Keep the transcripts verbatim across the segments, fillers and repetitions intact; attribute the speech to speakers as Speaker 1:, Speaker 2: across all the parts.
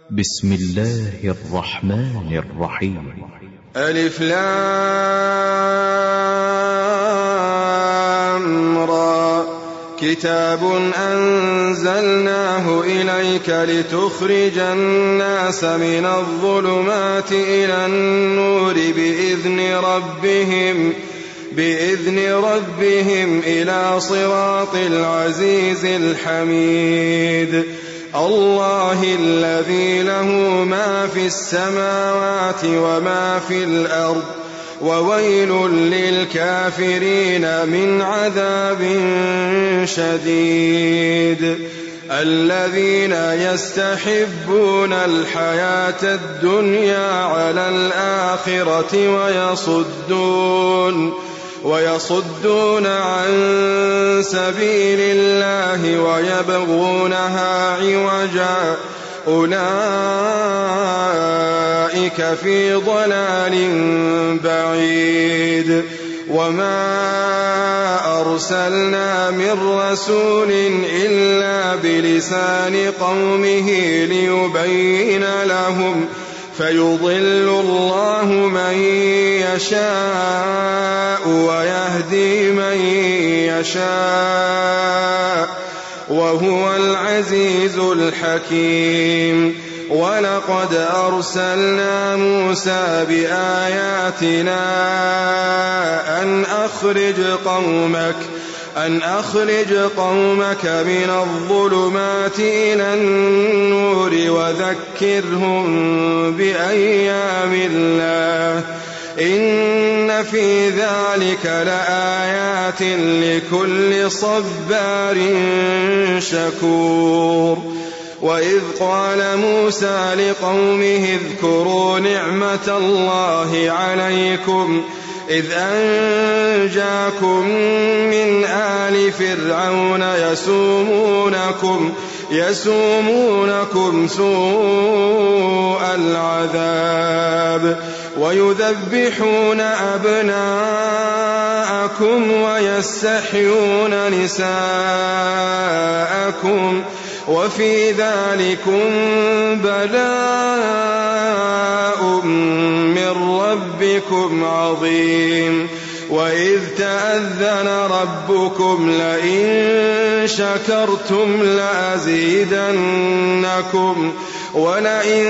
Speaker 1: بسم الله الرحمن الرحيم.
Speaker 2: ألف لام را كتاب أنزلناه إليك لتخرج الناس من الظلمات إلى النور بإذن ربهم بإذن ربهم إلى صراط العزيز الحميد الله الذي له ما في السماوات وما في الأرض وويل للكافرين من عذاب شديد الذين يستحبون الحياة الدنيا على الآخرة ويصدون ويصدون عن سبيل الله ويبغونها عوجا أولئك في ضلال بعيد وما أرسلنا من رسول إلا بلسان قومه ليبين لهم فيضل الله من يشاء ويهدي من يشاء وهو العزيز الحكيم ولقد أرسلنا موسى بآياتنا أن أخرج قومك أن أخرج قومك من الظلمات إلى النور وذكرهم بأيام الله إن في ذلك لآيات لكل صبار شكور وإذ قال موسى لقومه اذكروا نعمة الله عليكم إذ أنجاكم من آل فرعون يسومونكم يسومونكم سوء العذاب ويذبحون أبناءكم ويستحيون نساءكم وفي ذلكم بلاء من ربكم عظيم وإذ تأذن ربكم لئن شكرتم لأزيدنكم ولئن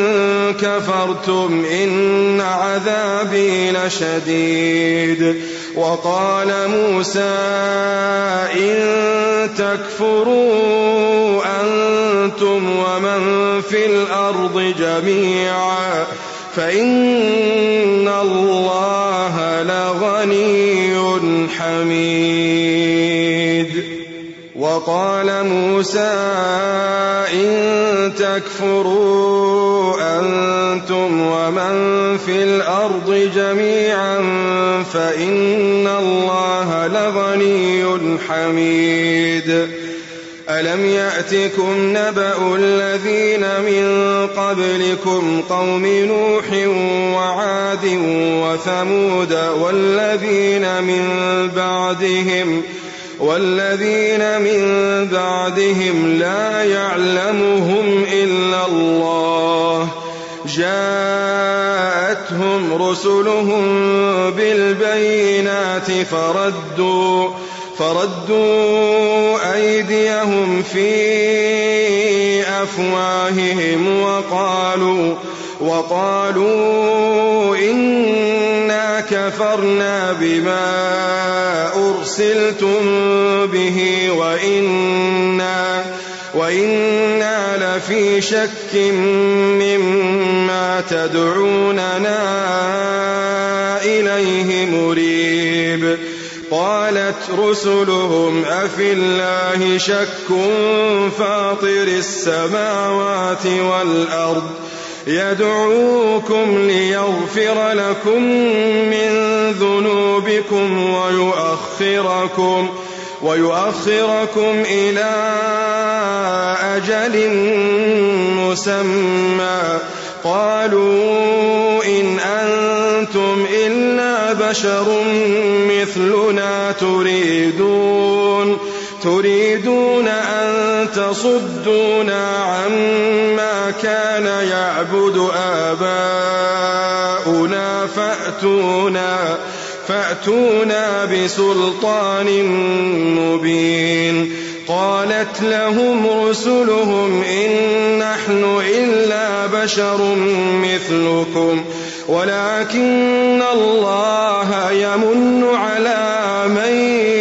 Speaker 2: كفرتم إن عذابي لشديد وقال موسى إن تكفروا أنتم ومن في الأرض جميعا فإن الله لغني حميد وقال موسى إن تكفروا أنتم ومن في الأرض جميعا فإن الله لغني حميد ألم يأتكم نبأ الذين من قبلكم قوم نوح وعاد وثمود والذين من بعدهم والذين من بعدهم لا يعلمهم إلا الله جاءتهم رسلهم بالبينات فردوا فردوا أيديهم في أفواههم وقالوا وقالوا إنا كفرنا بما أرسلتم به وإنا وإنا لفي شك مما تدعوننا إليه مريب قالت رسلهم أفي الله شك فاطر السماوات والأرض يدعوكم ليغفر لكم من ذنوبكم ويؤخركم ويؤخركم إلى أجل مسمى قالوا إن أنتم إلا بشر مثلنا تريدون تريدون أن تصدونا عما كان يعبد آباؤنا فأتونا, فأتونا بسلطان مبين. قالت لهم رسلهم إن نحن إلا بشر مثلكم ولكن الله يمن على من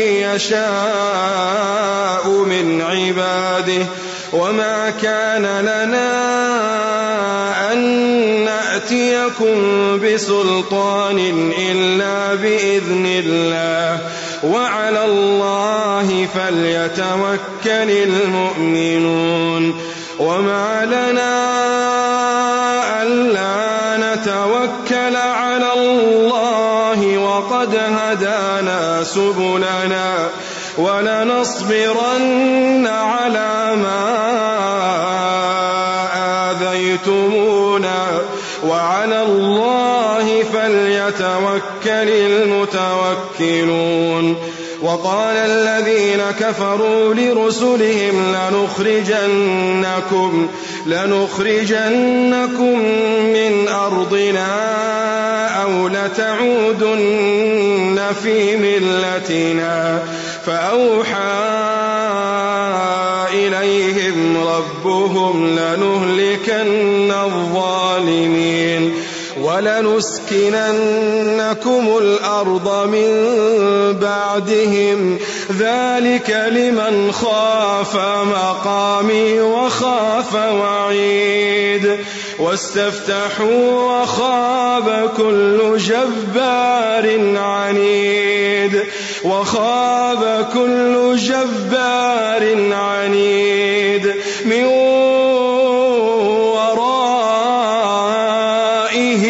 Speaker 2: يشاء من عباده وما كان لنا أن نأتيكم بسلطان إلا بإذن الله وعلى الله فليتوكل المؤمنون. وما لنا ألا نتوكل على الله وقد هدانا سبلنا ولنصبرن على ما آذيتمونا وعلى الله فليتوكل المتوكلون. وقال الذين كفروا لرسلهم لنخرجنكم, لنخرجنكم من أرضنا أو لتعودن في ملتنا فأوحى إليهم ربهم لنهلكن الظالمين ولنسكننكم الأرض من بعدهم ذلك لمن خاف مقامي وخاف وعيد. واستفتحوا وخاب كل جبار عنيد وخاب كل جبار عنيد من ورائه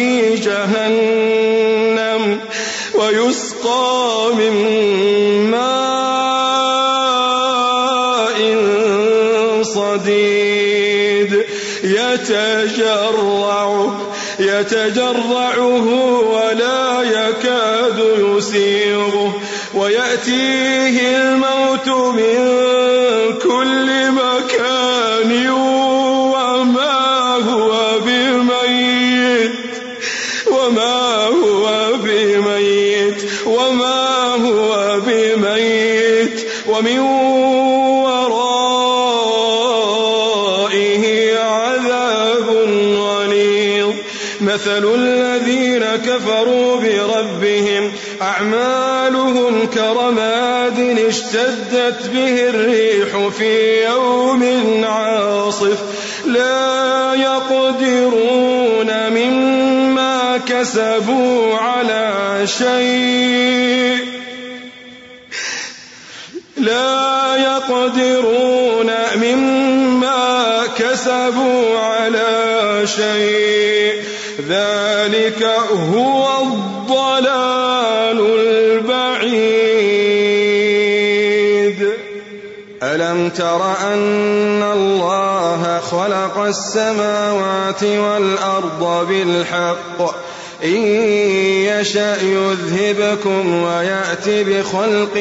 Speaker 2: جهنم ويسقى من ماء صديد يتجرع يتجرعه ولا يكاد يسيغه ويأتيه الموت من كل مكان وما هو بميت وما هو بميت وما هو بميت ومن ورائه عذاب غليظ. مثل الذين كفروا بربهم أعمالهم كرماد اشتدت به الريح في يوم عاصف لا يقدرون مما كسبوا على شيء لا يقدرون مما كسبوا على شيء ذلك هو الضلال البعيد. ألم تر أن الله خلق السماوات والأرض بالحق إن يشأ يذهبكم ويأتي بخلق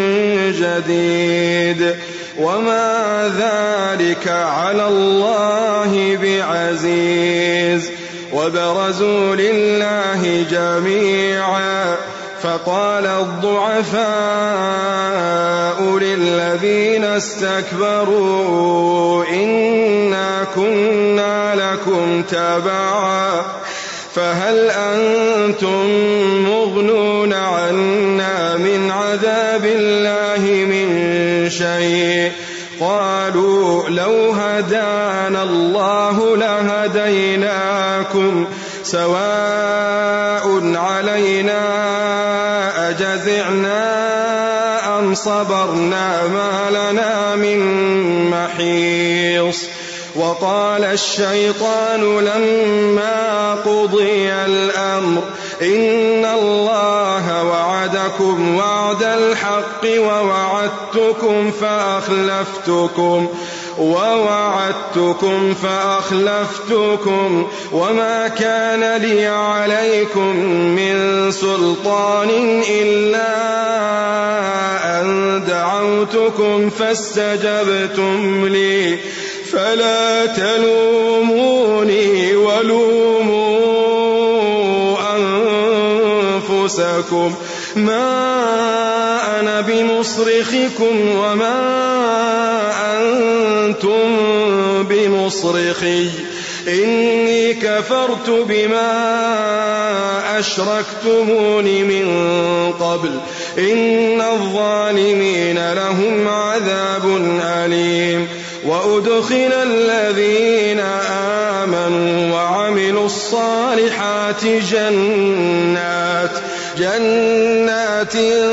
Speaker 2: جديد وما ذلك على الله بعزيز. وبرزوا لله جميعا فقال الضعفاء للذين استكبروا إنا كنا لكم تبعا فهل أنتم مغنون عنا من عذاب الله من شيء قالوا لو هدانا الله لهديناكم سواء علينا أجزعنا أم صبرنا ما لنا من محيص. وقال الشيطان لما قضي الأمر إن الله وعدكم وعد الحق ووعدتكم فأخلفتكم ووعدتكم فأخلفتكم وما كان لي عليكم من سلطان إلا أن دعوتكم فاستجبتم لي فلا تلوموني ولوموا أنفسكم ما أنا بمصرخكم وما أنتم بمصرخي إني كفرت بما أشركتمون من قبل إن الظالمين لهم عذاب أليم وأدخل الذين آمنوا وعملوا الصالحات جنات جنات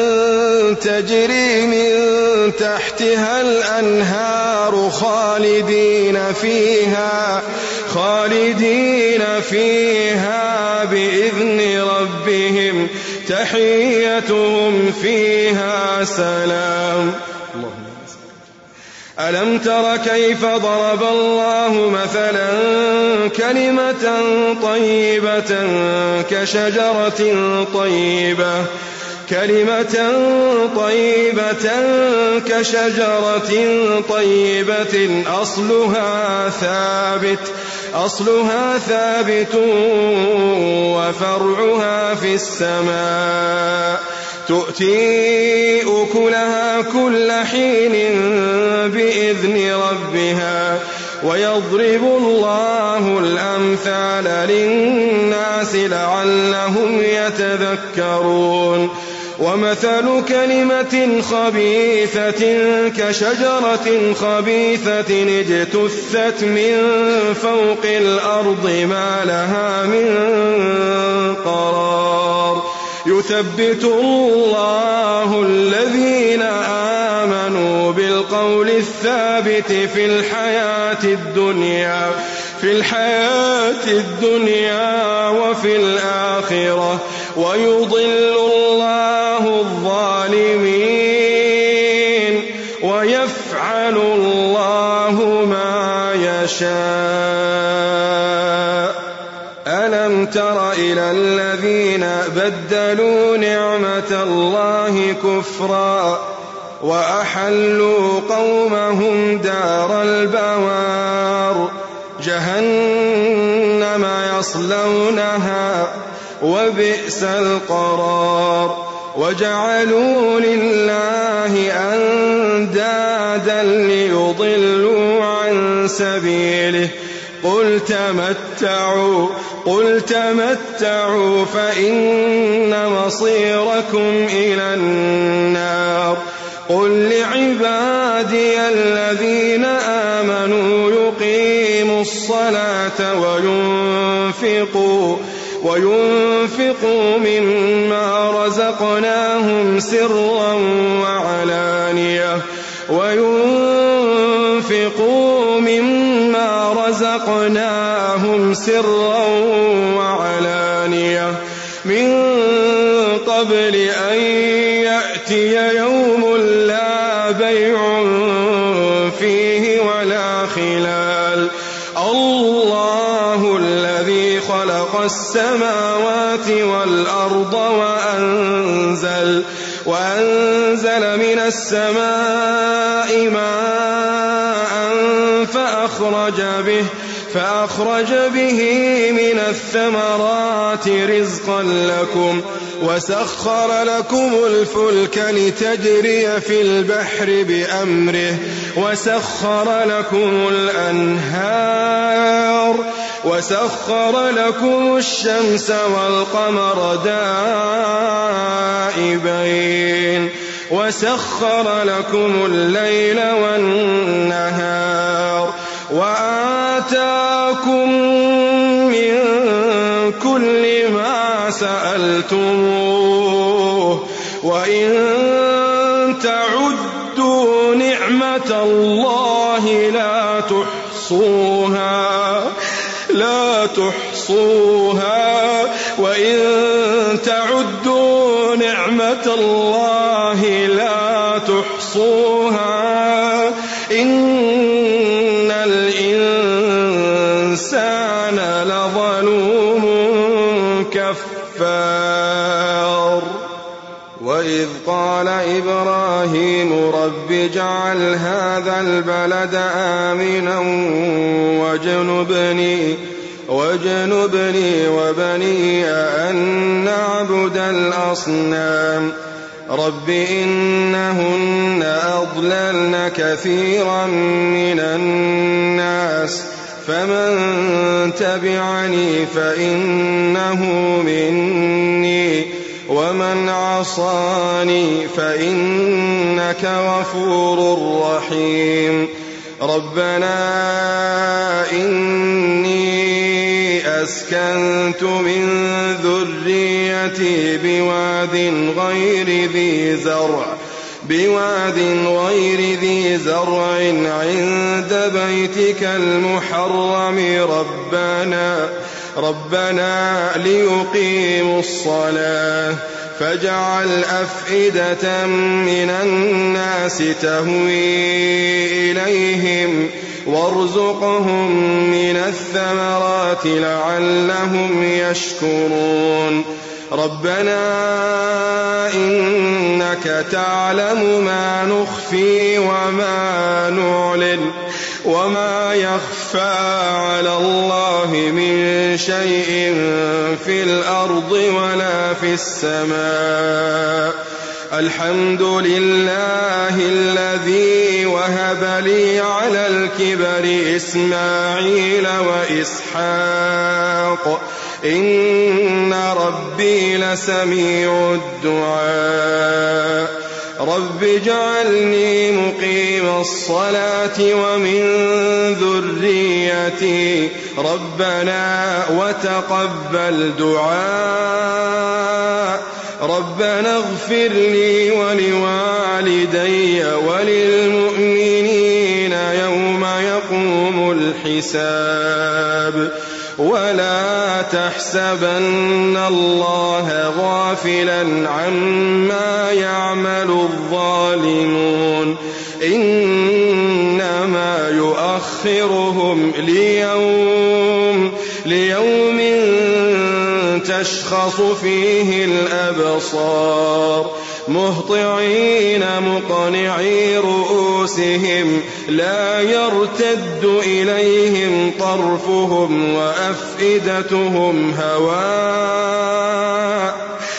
Speaker 2: تجري من تحتها الأنهار خالدين فيها خالدين فيها بإذن ربهم تحيتهم فيها سلام. ألم تر كيف ضرب الله مثلا كلمة طيبة كشجرة طيبة كلمة طيبة كشجرة طيبة أصلها ثابت أصلها ثابت وفرعها في السماء تؤتي أكلها كل حين بإذن ربها ويضرب الله الأمثال للناس لعلهم يتذكرون. ومثل كلمة خبيثة كشجرة خبيثة اجتثت من فوق الأرض ما لها من قرار يثبت الله الذين آمنوا بالقول الثابت في الحياة الدنيا في الحياة الدنيا وفي الآخرة ويضل الله الظالمين ويفعل الله ما يشاء. ألم تر إلى الذين بدلوا نعمة الله كفرا وأحلوا قومهم دار البوار جهنم يصلونها وبئس القرار وجعلوا لله أندادا ليضلوا عن سبيله قل تمتعوا قل تمتعوا فإن مصيركم إلى النار قل لعبادي الذين آمنوا يقيموا الصلاة وينفقوا وينفقوا مما رزقناهم سرا وعلانية وينفقوا مما رزقناهم سرا وعلانية من قبل أن يأتي يوم لا بيع فيه ولا خلال الله الذي خلق السماوات والأرض وأنزل وأنزل من السماء ماء فأخرج به فأخرج به من الثمرات رزقا لكم وسخر لكم الفلك لتجري في البحر بأمره وسخر لكم الأنهار وسخر لكم الشمس والقمر دائبين وسخر لكم الليل والنهار وآتاكم من كل ما سألتموه وإن تعدوا نعمة الله لا تحصوها لا تحصوها وإن تعدوا نعمة الله لا تحصوها إن الإنسان لظلوم كفار وإذ قال إبراهيم رب اجعل هذا البلد آمنا واجنبني واجنبني وبني أن نعبد الأصنام رب إنهن أضللن كثيرا من الناس فمن تبعني فإنه مني ومن عصاني فإنك غفور رحيم ربنا إني أسكنت من ذريتي بواد غير ذي زرع بواد غير ذي زرع عند بيتك المحرم ربنا ربنا ليقيموا الصلاة فاجعل أفئدة من الناس تهوي إليهم وارزقهم من الثمرات لعلهم يشكرون ربنا إنك تعلم ما نخفي وما نعلن وما يخفى على الله من شيء في الأرض ولا في السماء الحمد لله الذي وهب لي على الكبر إسماعيل وإسحاق إن ربي لسميع الدعاء رب اجعلني مقيم الصلاة ومن ذريتي ربنا وتقبل دعاء ربنا اغفر لي ولوالدي وللمؤمنين يوم يقوم الحساب ولا تحسبن الله غافلا عما يعمل الظالمون إنما يؤخرهم ليوم ليوم تشخص فيه الأبصار مهطعين مقنعي رؤوسهم لا يرتد إليهم طرفهم وأفئدتهم هواء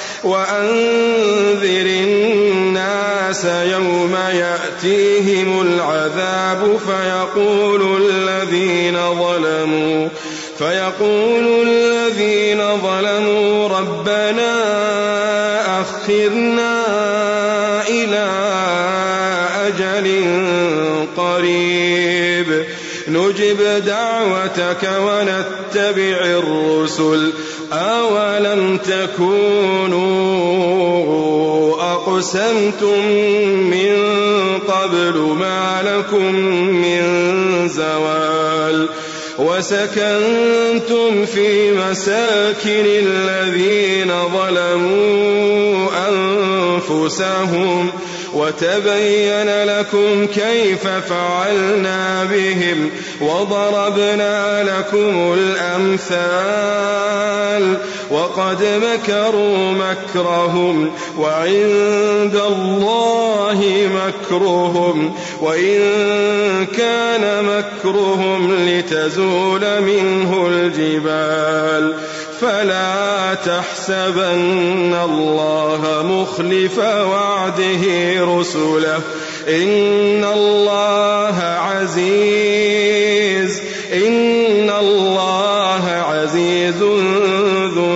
Speaker 2: وأنذر الناس يوم يأتيهم العذاب فيقول الذين ظلموا فيقول الذين ظلموا ربنا أخرنا إلى أجل قريب نجب دعوتك ونتبع الرسل أولم تكونوا أقسمتم من قبل ما لكم من زوال وسكنتم في مساكن الذين ظلموا أنفسهم وتبين لكم كيف فعلنا بهم وضربنا لكم الأمثال وقد مكروا مكرهم وعند الله مكرهم وإن كان مكرهم لتزول منه الجبال فلا تحسبن الله مخلف وعده رسله إن الله عزيز إن الله عزيز ذو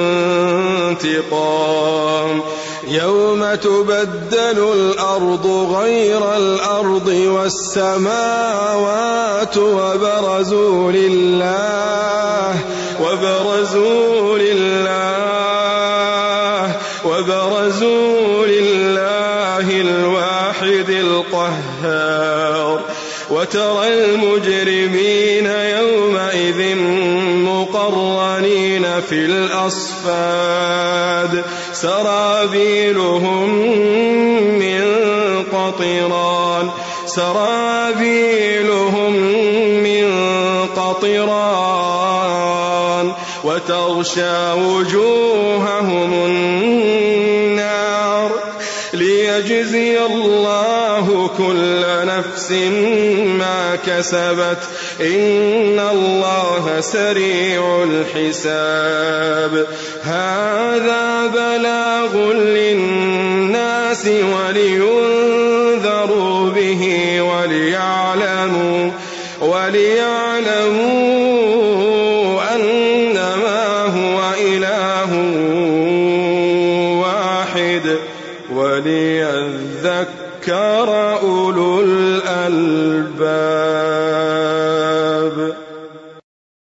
Speaker 2: انتقام يوم تبدل الأرض غير الأرض والسماوات وبرزوا لله وبرزوا لله وبرزوا لله الواحد القهار وترى المجرمين يومئذ مقرنين في الأصفاد سرابيلهم من قطران سرابيلهم من قطران وتغشى وجوههم النار ليجزي الله كل نفس ما كسبت إن الله سريع الحساب هذا بلاغ للناس ولينذروا به وليعلموا وليعلموا أنما هو إله واحد وليذكر أولو الألباب.